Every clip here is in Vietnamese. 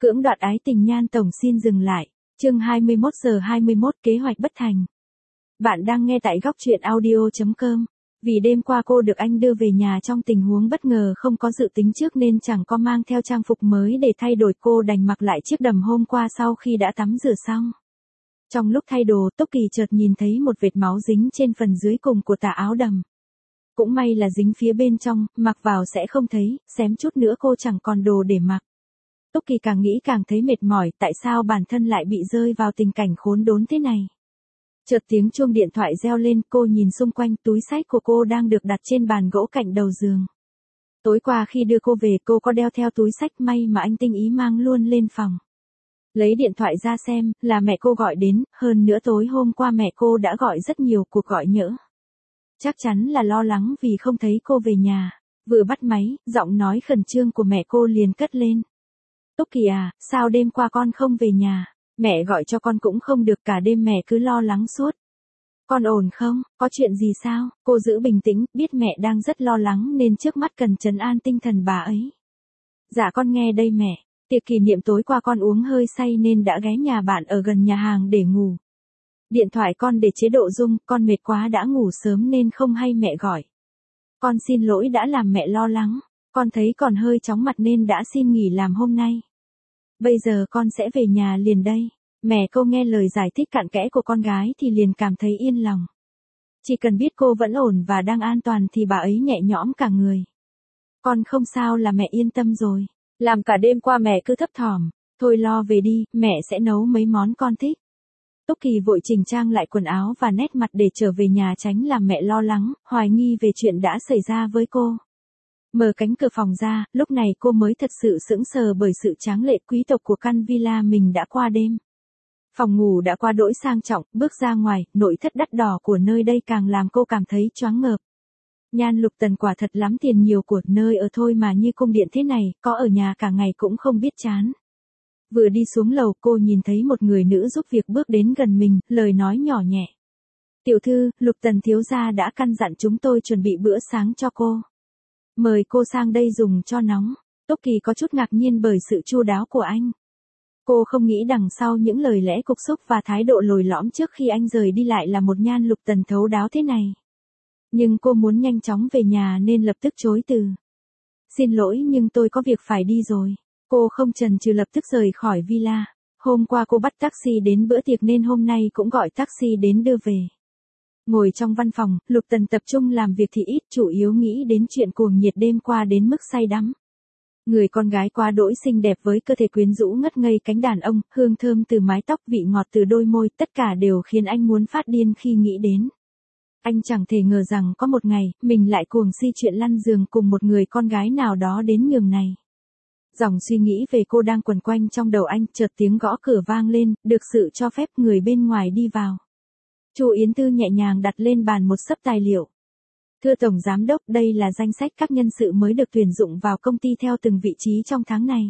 Cưỡng đoạt ái tình Nhan Tổng xin dừng lại. Chương 21 giờ 21 kế hoạch bất thành. Bạn đang nghe tại góc truyện audio.com. Vì đêm qua cô được anh đưa về nhà trong tình huống bất ngờ không có dự tính trước nên chẳng có mang theo trang phục mới để thay đổi, cô đành mặc lại chiếc đầm hôm qua sau khi đã tắm rửa xong. Trong lúc thay đồ, Tốc Kỳ chợt nhìn thấy một vệt máu dính trên phần dưới cùng của tà áo đầm. Cũng may là dính phía bên trong, mặc vào sẽ không thấy, xém chút nữa cô chẳng còn đồ để mặc. Tốc Kỳ càng nghĩ càng thấy mệt mỏi, tại sao bản thân lại bị rơi vào tình cảnh khốn đốn thế này. Chợt tiếng chuông điện thoại reo lên, cô nhìn xung quanh, túi xách của cô đang được đặt trên bàn gỗ cạnh đầu giường. Tối qua khi đưa cô về cô có đeo theo túi xách, may mà anh tinh ý mang luôn lên phòng. Lấy điện thoại ra xem, là mẹ cô gọi đến, hơn nữa tối hôm qua mẹ cô đã gọi rất nhiều cuộc gọi nhỡ. Chắc chắn là lo lắng vì không thấy cô về nhà. Vừa bắt máy, giọng nói khẩn trương của mẹ cô liền cất lên. Tốc Kỳ à, sao đêm qua con không về nhà? Mẹ gọi cho con cũng không được, cả đêm mẹ cứ lo lắng suốt. Con ổn không? Có chuyện gì sao? Cô giữ bình tĩnh, biết mẹ đang rất lo lắng nên trước mắt cần trấn an tinh thần bà ấy. Dạ con nghe đây mẹ. Tiệc kỷ niệm tối qua con uống hơi say nên đã ghé nhà bạn ở gần nhà hàng để ngủ. Điện thoại con để chế độ rung, con mệt quá đã ngủ sớm nên không hay mẹ gọi. Con xin lỗi đã làm mẹ lo lắng. Con thấy còn hơi chóng mặt nên đã xin nghỉ làm hôm nay. Bây giờ con sẽ về nhà liền đây. Mẹ cô nghe lời giải thích cặn kẽ của con gái thì liền cảm thấy yên lòng. Chỉ cần biết cô vẫn ổn và đang an toàn thì bà ấy nhẹ nhõm cả người. Con không sao là mẹ yên tâm rồi. Làm cả đêm qua mẹ cứ thấp thỏm. Thôi lo về đi, mẹ sẽ nấu mấy món con thích. Tốc Kỳ vội chỉnh trang lại quần áo và nét mặt để trở về nhà tránh làm mẹ lo lắng, hoài nghi về chuyện đã xảy ra với cô. Mở cánh cửa phòng ra, lúc này cô mới thật sự sững sờ bởi sự tráng lệ quý tộc của căn villa mình đã qua đêm. Phòng ngủ đã qua đỗi sang trọng, bước ra ngoài, nội thất đắt đỏ của nơi đây càng làm cô cảm thấy choáng ngợp. Nhan Lục Tần quả thật lắm tiền nhiều của, nơi ở thôi mà như cung điện thế này, có ở nhà cả ngày cũng không biết chán. Vừa đi xuống lầu cô nhìn thấy một người nữ giúp việc bước đến gần mình, lời nói nhỏ nhẹ. Tiểu thư, Lục Tần thiếu gia đã căn dặn chúng tôi chuẩn bị bữa sáng cho cô. Mời cô sang đây dùng cho nóng. Tốc Kỳ có chút ngạc nhiên bởi sự chu đáo của anh. Cô không nghĩ đằng sau những lời lẽ cục xúc và thái độ lồi lõm trước khi anh rời đi lại là một Nhan Lục Tần thấu đáo thế này. Nhưng cô muốn nhanh chóng về nhà nên lập tức chối từ. Xin lỗi nhưng tôi có việc phải đi rồi. Cô không chần chừ lập tức rời khỏi villa. Hôm qua cô bắt taxi đến bữa tiệc nên hôm nay cũng gọi taxi đến đưa về. Ngồi trong văn phòng, Lục Tần tập trung làm việc thì ít, chủ yếu nghĩ đến chuyện cuồng nhiệt đêm qua đến mức say đắm. Người con gái quá đỗi xinh đẹp với cơ thể quyến rũ ngất ngây cánh đàn ông, hương thơm từ mái tóc, vị ngọt từ đôi môi, tất cả đều khiến anh muốn phát điên khi nghĩ đến. Anh chẳng thể ngờ rằng có một ngày, mình lại cuồng si chuyện lăn giường cùng một người con gái nào đó đến nhường này. Dòng suy nghĩ về cô đang quẩn quanh trong đầu anh, chợt tiếng gõ cửa vang lên, được sự cho phép người bên ngoài đi vào. Chu Yến Thư nhẹ nhàng đặt lên bàn một xấp tài liệu. Thưa Tổng Giám đốc, đây là danh sách các nhân sự mới được tuyển dụng vào công ty theo từng vị trí trong tháng này.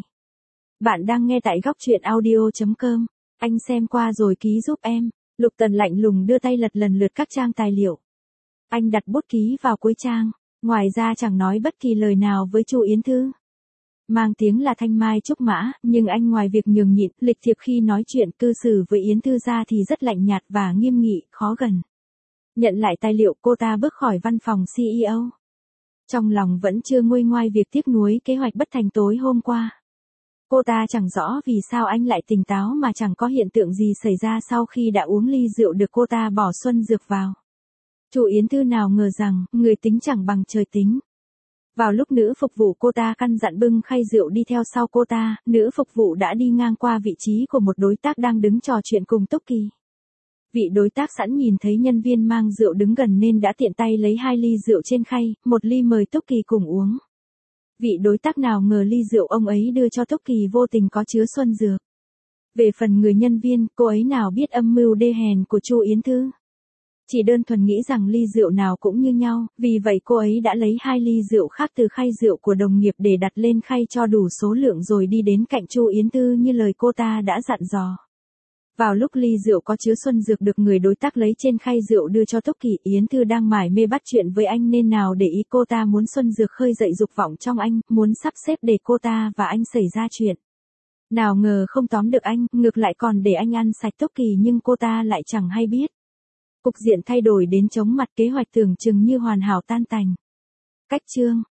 Bạn đang nghe tại góc truyện audio.com. Anh xem qua rồi ký giúp em. Lục Tần lạnh lùng đưa tay lật lần lượt các trang tài liệu. Anh đặt bút ký vào cuối trang. Ngoài ra chẳng nói bất kỳ lời nào với Chu Yến Thư. Mang tiếng là thanh mai trúc mã, nhưng anh ngoài việc nhường nhịn, lịch thiệp khi nói chuyện cư xử với Yến Thư ra thì rất lạnh nhạt và nghiêm nghị, khó gần. Nhận lại tài liệu, cô ta bước khỏi văn phòng CEO. Trong lòng vẫn chưa nguôi ngoai việc tiếc nuối kế hoạch bất thành tối hôm qua. Cô ta chẳng rõ vì sao anh lại tỉnh táo mà chẳng có hiện tượng gì xảy ra sau khi đã uống ly rượu được cô ta bỏ xuân dược vào. Chu Yến Thư nào ngờ rằng, người tính chẳng bằng trời tính. Vào lúc nữ phục vụ cô ta căn dặn bưng khay rượu đi theo sau cô ta, nữ phục vụ đã đi ngang qua vị trí của một đối tác đang đứng trò chuyện cùng Tốc Kỳ. Vị đối tác sẵn nhìn thấy nhân viên mang rượu đứng gần nên đã tiện tay lấy 2 ly rượu trên khay, một ly mời Tốc Kỳ cùng uống. Vị đối tác nào ngờ ly rượu ông ấy đưa cho Tốc Kỳ vô tình có chứa xuân dược. Về phần người nhân viên, cô ấy nào biết âm mưu đê hèn của Chu Yến Thư. Chỉ đơn thuần nghĩ rằng ly rượu nào cũng như nhau, vì vậy cô ấy đã lấy 2 ly rượu khác từ khay rượu của đồng nghiệp để đặt lên khay cho đủ số lượng rồi đi đến cạnh Chu Yến Thư như lời cô ta đã dặn dò. Vào lúc ly rượu có chứa xuân dược được người đối tác lấy trên khay rượu đưa cho Tốc Kỳ, Yến Thư đang mải mê bắt chuyện với anh nên nào để ý cô ta muốn xuân dược khơi dậy dục vọng trong anh, muốn sắp xếp để cô ta và anh xảy ra chuyện. Nào ngờ không tóm được anh, ngược lại còn để anh ăn sạch Tốc Kỳ nhưng cô ta lại chẳng hay biết. Cục diện thay đổi đến chóng mặt, kế hoạch tưởng chừng như hoàn hảo tan tành. Cách chương